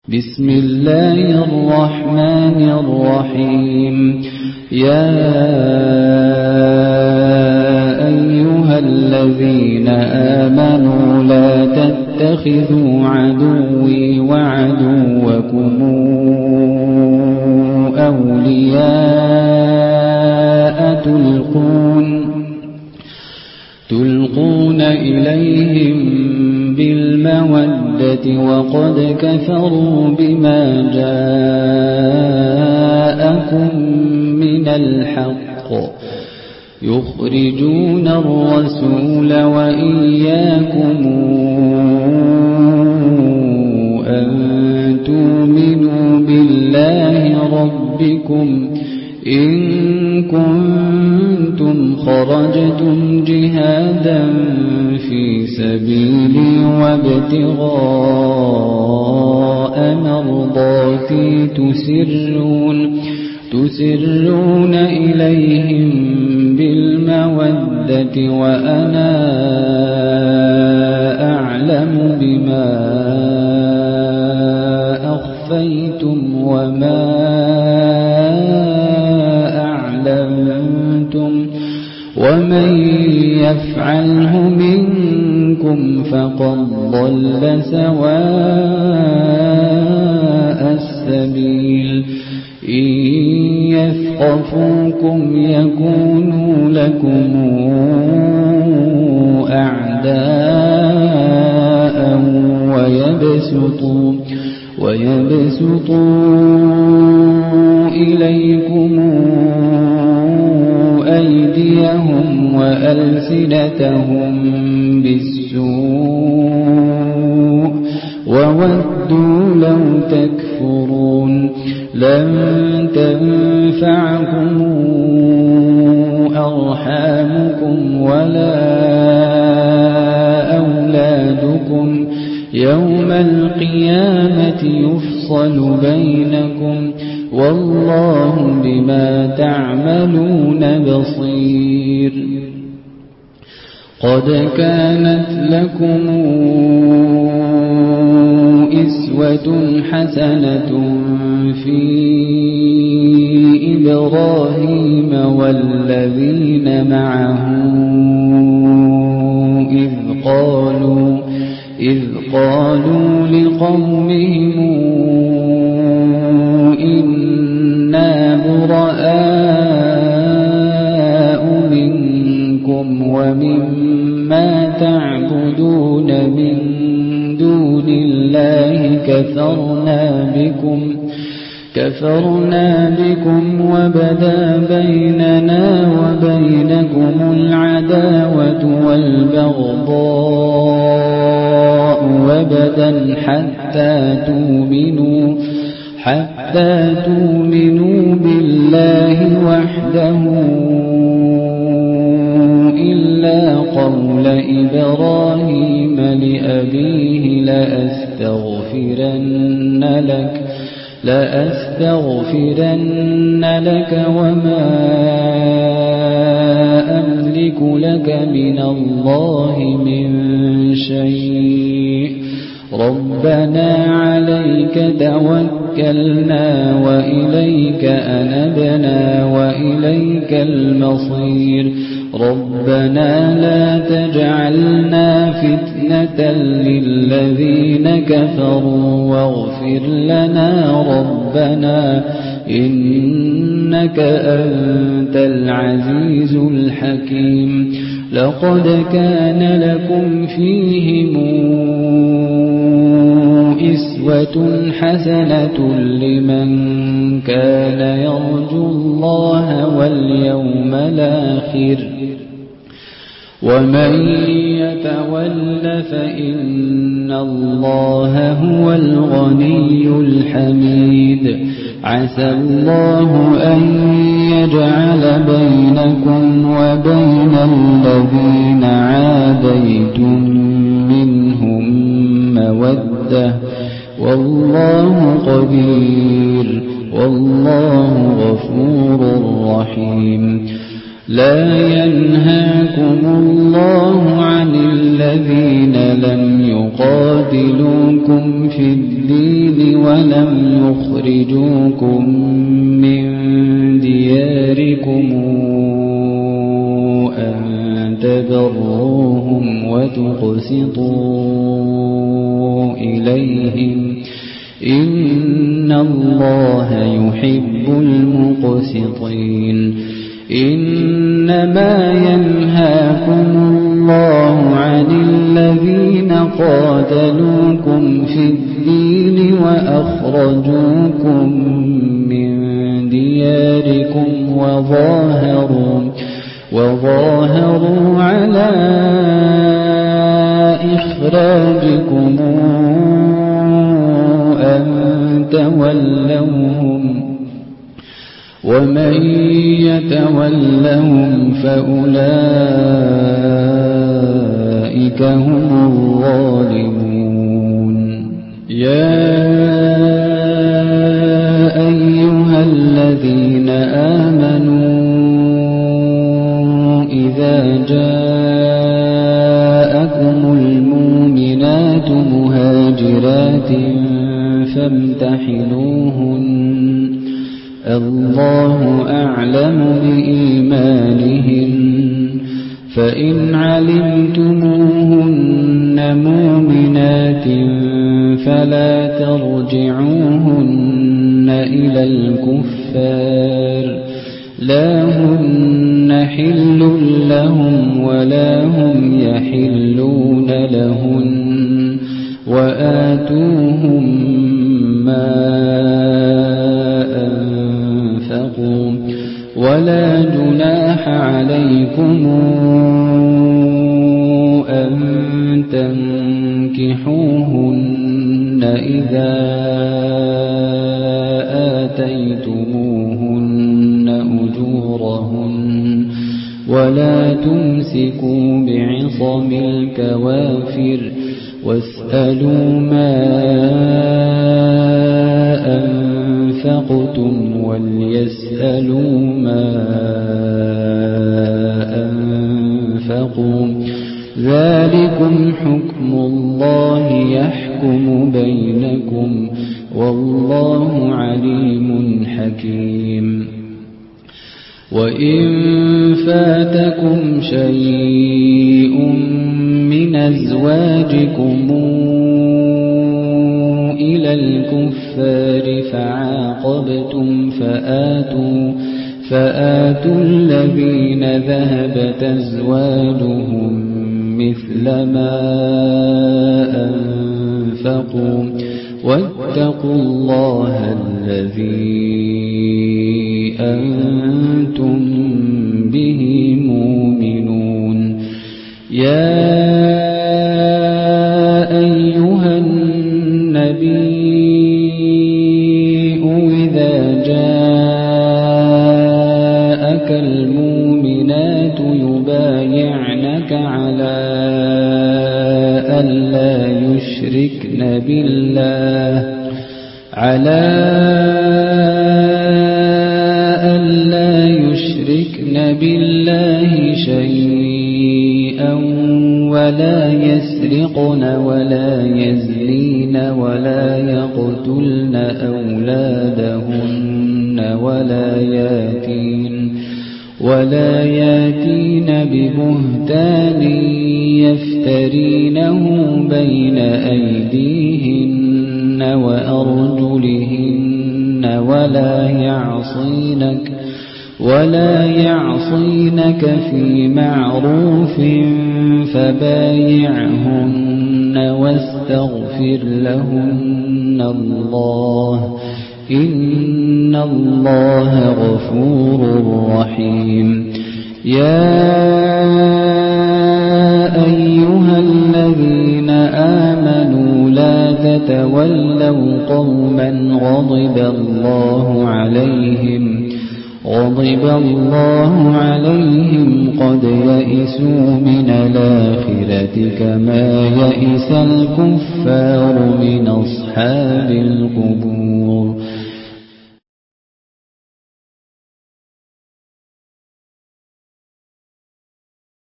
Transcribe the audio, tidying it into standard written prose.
بسم الله الرحمن الرحيم. يا أيها الذين آمنوا لا تتخذوا عدوي وعدوكم أولياء تلقون إليهم بالمودة وقد كفروا بما جاءكم من الحق يخرجون الرسول وإياكم أن تؤمنوا بالله ربكم إن كنتم خرجتم جهادا في سبيلي وابتغاء مرضاتي تسرون إليهم بالمودة وأنا أعلم بما أخفيتم وما أعلنتم ومن يفعله منكم فقد ضل سواء السبيل. إن يثقفوكم يكونوا لكم أعداء ويبسطوا إليكم أيديهم وألسنتهم بالسوء وودوا لو تكفرون. لن تنفعكم أرحامكم ولا أولادكم يوم القيامة يفصل بينكم والله بما تعملون بصير. قد كانت لكم أسوة حسنة في إبراهيم والذين معه إذ قالوا لقومهم إنا براء منكم ومما تعبدون من دون الله كفرنا بكم وبدا بيننا وبينكم العداوة والبغضاء وبدا حتى تؤمنوا بالله وحده إلا قول إبراهيم لأبيه لأستغفرن لك وما أملك لك من الله من شيء ربنا عليك توكلنا وإليك أنبنا وإليك المصير. ربنا لا تجعلنا فتنة للذين كفروا واغفر لنا ربنا إنك أنت العزيز الحكيم. لقد كان لكم فيهم أسوة حسنة لمن كان يرجو الله واليوم الآخر ومن يتول فإن الله هو الغني الحميد. عسى الله أن يجعل بينكم وبين الذين عاديتم منهم مودة والله قدير والله غفور رحيم. لا ينهاكم الله عن الذين لم يقاتلوكم في الدين ولم يخرجوكم من دياركم أن تبروهم وتقسطوا إليهم إن الله يحب المقسطين إنما ينهاكم الله عن الذين قاتلوكم في الدين وأخرجوكم من دياركم وظاهروا على إخراجكم أن تولوهم ومن يتولهم فأولئك هم الظالمون يا أيها الذين آمنوا إذا جاءكم المؤمنات مهاجرات فامتحنوهن الله أعلم بإيمانهن فإن علمتموهن مؤمنات فلا ترجعوهن إلى الكفار لا هن حل لهم ولا هم يحلون لهن وآتوهم ما أنفقوا ولا جناح عليكم أن تنكحوهن إذا آتيتموهن أجورهن ولا تمسكوا بعصم الكوافر واسألوا ما أنفقتم وليسألوا ما أنفقوا ذلكم حكم الله يحكم بينكم والله عليم حكيم وإن فاتكم شيء من أزواجكم إلى الكفار فعاقبتم فآتوا الذين ذهبت أزواجهم مثل ما أنفقوا واتقوا الله الذي أنتم به مؤمنون يا أيها النبي إذا جاءك المؤمنات يبايعنك على ألا يشركن بالله شيئا ولا يسرقن ولا يزنين ولا يقتلن أولادهن ولا ياتين ببهتان يفترينه بين أيديهن وأرجلهن ولا يعصينك في معروف فبايعهن واستغفر لهن الله إن الله غفور رحيم يا أيها الذين آمنوا لا تتولوا قوما غضب الله عليهم قد يئسوا من الآخرة كما يئس الكفار من أصحاب القبور